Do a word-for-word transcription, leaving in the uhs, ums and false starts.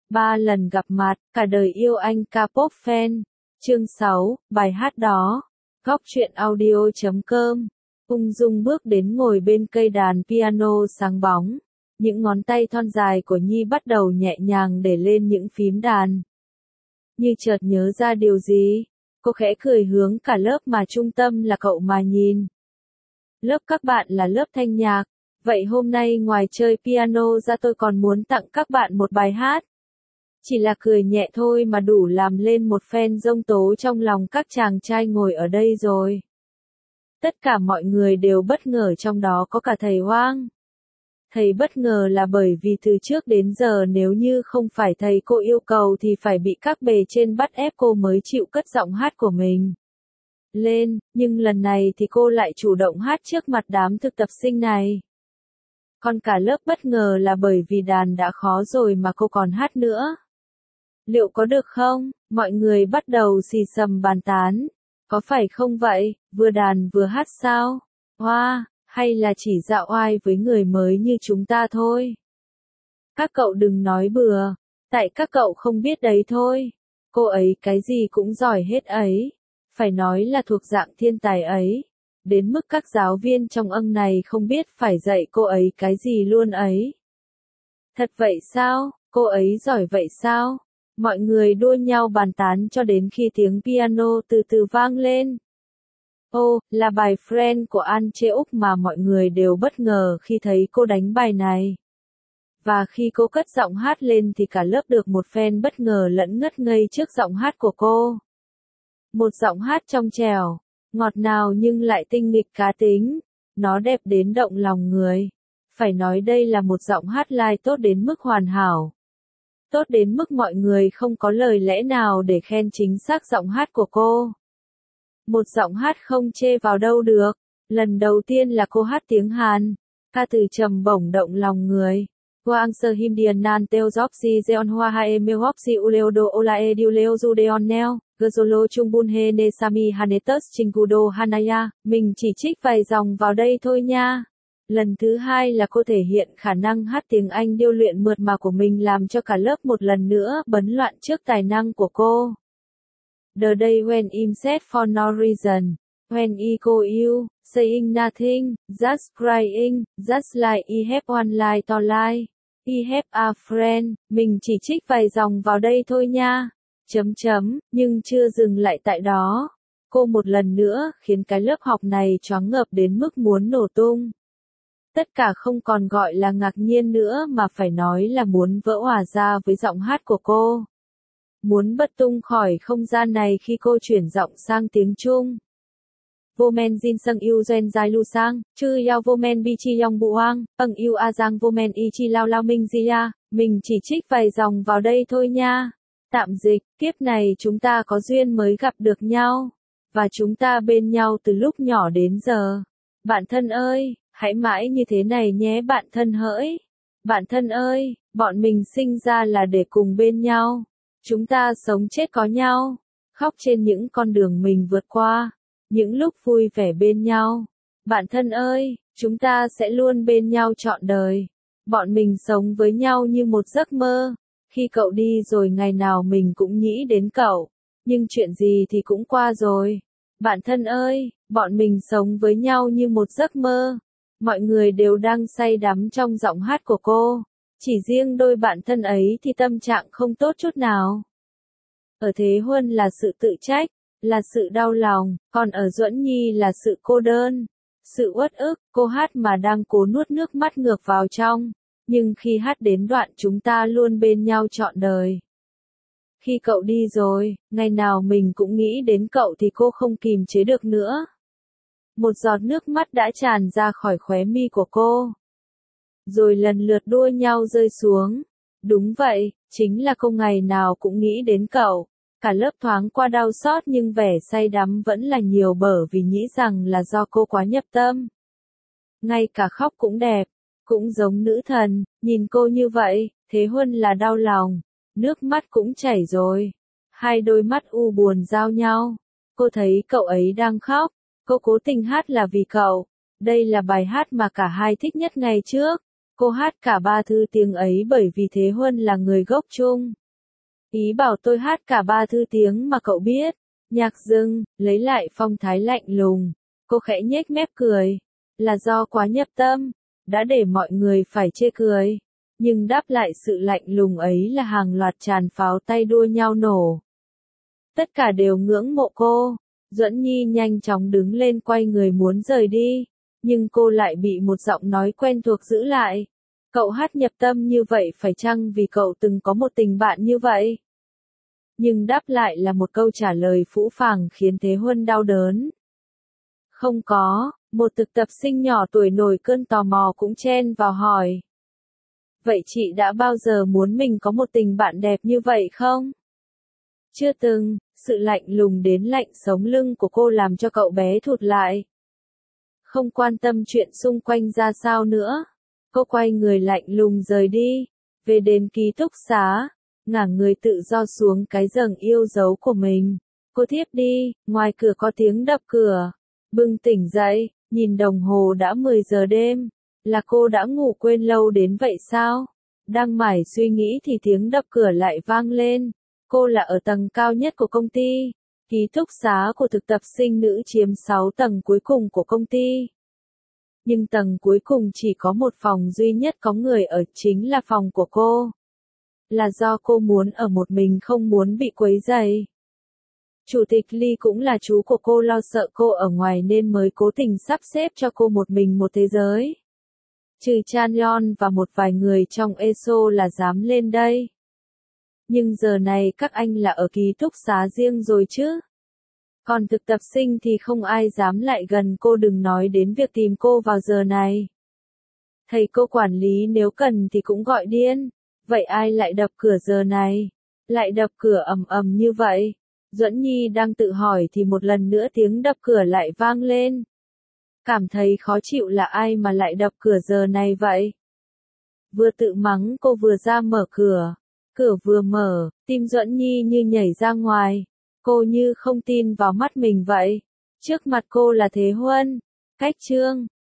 Ba lần gặp mặt, cả đời yêu anh K-pop fan. Chương sáu, bài hát đó. Góc truyện audio chấm com. Ung dung bước đến ngồi bên cây đàn piano sáng bóng. Những ngón tay thon dài của Nhi bắt đầu nhẹ nhàng để lên những phím đàn. Như chợt nhớ ra điều gì, cô khẽ cười hướng cả lớp mà trung tâm là cậu mà nhìn. Lớp các bạn là lớp thanh nhạc, vậy hôm nay ngoài chơi piano ra tôi còn muốn tặng các bạn một bài hát. Chỉ là cười nhẹ thôi mà đủ làm lên một phen giông tố trong lòng các chàng trai ngồi ở đây rồi. Tất cả mọi người đều bất ngờ, trong đó có cả thầy Hoang. Thầy bất ngờ là bởi vì từ trước đến giờ nếu như không phải thầy cô yêu cầu thì phải bị các bề trên bắt ép cô mới chịu cất giọng hát của mình lên, nhưng lần này thì cô lại chủ động hát trước mặt đám thực tập sinh này. Còn cả lớp bất ngờ là bởi vì đàn đã khó rồi mà cô còn hát nữa. Liệu có được không? Mọi người bắt đầu xì xầm bàn tán. Có phải không vậy, vừa đàn vừa hát sao? Hoa, hay là chỉ dạo oai với người mới như chúng ta thôi? Các cậu đừng nói bừa, tại các cậu không biết đấy thôi. Cô ấy cái gì cũng giỏi hết ấy. Phải nói là thuộc dạng thiên tài ấy. Đến mức các giáo viên trong âng này không biết phải dạy cô ấy cái gì luôn ấy. Thật vậy sao? Cô ấy giỏi vậy sao? Mọi người đua nhau bàn tán cho đến khi tiếng piano từ từ vang lên. Ô, là bài Friend của An Chê Úc mà mọi người đều bất ngờ khi thấy cô đánh bài này. Và khi cô cất giọng hát lên thì cả lớp được một phen bất ngờ lẫn ngất ngây trước giọng hát của cô. Một giọng hát trong trẻo, ngọt ngào nhưng lại tinh nghịch cá tính. Nó đẹp đến động lòng người. Phải nói đây là một giọng hát live tốt đến mức hoàn hảo. Tốt đến mức mọi người không có lời lẽ nào để khen chính xác giọng hát của cô. Một giọng hát không chê vào đâu được. Lần đầu tiên là cô hát tiếng Hàn. Ca từ trầm bổng động lòng người. Quang sơ him điền nan teo job si jeon hoa hae meo hop si uleodo olae diu leo judeon neo. Gazolo chung bun he ne sami hanetus chingudo hanaya. Mình chỉ trích vài dòng vào đây thôi nha. Lần thứ hai là cô thể hiện khả năng hát tiếng Anh điêu luyện mượt mà của mình làm cho cả lớp một lần nữa bấn loạn trước tài năng của cô. The day when I'm sad for no reason, when I call you, saying nothing, just crying, just like I have one line to lie, I have a friend, mình chỉ trích vài dòng vào đây thôi nha, chấm chấm, nhưng chưa dừng lại tại đó. Cô một lần nữa khiến cái lớp học này choáng ngợp đến mức muốn nổ tung. Tất cả không còn gọi là ngạc nhiên nữa mà phải nói là muốn vỡ òa ra với giọng hát của cô. Muốn bật tung khỏi không gian này khi cô chuyển giọng sang tiếng Trung. Vô men jin sang yêu gen dài lu sang, chư yao vô men bi chi yong bu hoang, bằng yêu a giang vô men y chi lao lao minh zia, mình chỉ trích vài dòng vào đây thôi nha. Tạm dịch, kiếp này chúng ta có duyên mới gặp được nhau. Và chúng ta bên nhau từ lúc nhỏ đến giờ. Bạn thân ơi, hãy mãi như thế này nhé bạn thân hỡi. Bạn thân ơi, bọn mình sinh ra là để cùng bên nhau. Chúng ta sống chết có nhau. Khóc trên những con đường mình vượt qua. Những lúc vui vẻ bên nhau. Bạn thân ơi, chúng ta sẽ luôn bên nhau trọn đời. Bọn mình sống với nhau như một giấc mơ. Khi cậu đi rồi ngày nào mình cũng nghĩ đến cậu. Nhưng chuyện gì thì cũng qua rồi. Bạn thân ơi, bọn mình sống với nhau như một giấc mơ. Mọi người đều đang say đắm trong giọng hát của cô. Chỉ riêng đôi bạn thân ấy thì tâm trạng không tốt chút nào. Ở Thế Huân là sự tự trách, là sự đau lòng, còn ở Duẫn Nhi là sự cô đơn, sự uất ức. Cô hát mà đang cố nuốt nước mắt ngược vào trong. Nhưng khi hát đến đoạn chúng ta luôn bên nhau trọn đời. Khi cậu đi rồi, ngày nào mình cũng nghĩ đến cậu thì cô không kìm chế được nữa. Một giọt nước mắt đã tràn ra khỏi khóe mi của cô. Rồi lần lượt đua nhau rơi xuống. Đúng vậy, chính là cô ngày nào cũng nghĩ đến cậu. Cả lớp thoáng qua đau xót nhưng vẻ say đắm vẫn là nhiều bởi vì nghĩ rằng là do cô quá nhập tâm. Ngay cả khóc cũng đẹp, cũng giống nữ thần, nhìn cô như vậy, Thế Huân là đau lòng. Nước mắt cũng chảy rồi. Hai đôi mắt u buồn giao nhau. Cô thấy cậu ấy đang khóc. Cô cố tình hát là vì cậu. Đây là bài hát mà cả hai thích nhất ngày trước. Cô hát cả ba thứ tiếng ấy bởi vì Thế Huân là người gốc Trung. Ý bảo tôi hát cả ba thứ tiếng mà cậu biết. Nhạc dừng, lấy lại phong thái lạnh lùng. Cô khẽ nhếch mép cười. Là do quá nhập tâm, đã để mọi người phải chê cười. Nhưng đáp lại sự lạnh lùng ấy là hàng loạt tràn pháo tay đua nhau nổ. Tất cả đều ngưỡng mộ cô. Duẫn Nhi nhanh chóng đứng lên quay người muốn rời đi. Nhưng cô lại bị một giọng nói quen thuộc giữ lại. Cậu hát nhập tâm như vậy phải chăng vì cậu từng có một tình bạn như vậy? Nhưng đáp lại là một câu trả lời phũ phàng khiến Thế Huân đau đớn. Không có, một thực tập sinh nhỏ tuổi nổi cơn tò mò cũng chen vào hỏi. Vậy chị đã bao giờ muốn mình có một tình bạn đẹp như vậy không? Chưa từng, sự lạnh lùng đến lạnh sống lưng của cô làm cho cậu bé thụt lại. Không quan tâm chuyện xung quanh ra sao nữa. Cô quay người lạnh lùng rời đi. Về đến ký túc xá. Ngả người tự do xuống cái giường yêu dấu của mình. Cô thiếp đi, ngoài cửa có tiếng đập cửa. Bừng tỉnh dậy, nhìn đồng hồ đã mười giờ đêm. Là cô đã ngủ quên lâu đến vậy sao? Đang mải suy nghĩ thì tiếng đập cửa lại vang lên. Cô là ở tầng cao nhất của công ty. Ký túc xá của thực tập sinh nữ chiếm sáu tầng cuối cùng của công ty. Nhưng tầng cuối cùng chỉ có một phòng duy nhất có người ở, chính là phòng của cô. Là do cô muốn ở một mình không muốn bị quấy rầy. Chủ tịch Lee cũng là chú của cô, lo sợ cô ở ngoài nên mới cố tình sắp xếp cho cô một mình một thế giới. Trừ Chan Yeon và một vài người trong e ét o là dám lên đây. Nhưng giờ này các anh là ở ký túc xá riêng rồi chứ. Còn thực tập sinh thì không ai dám lại gần cô, đừng nói đến việc tìm cô vào giờ này. Thầy cô quản lý nếu cần thì cũng gọi điên. Vậy ai lại đập cửa giờ này? Lại đập cửa ầm ầm như vậy? Duẫn Nhi đang tự hỏi thì một lần nữa tiếng đập cửa lại vang lên. Cảm thấy khó chịu là ai mà lại đập cửa giờ này vậy? Vừa tự mắng cô vừa ra mở cửa. Cửa vừa mở, tim Duẫn Nhi như nhảy ra ngoài. Cô như không tin vào mắt mình vậy. Trước mặt cô là Thế Huân, Cách Trương,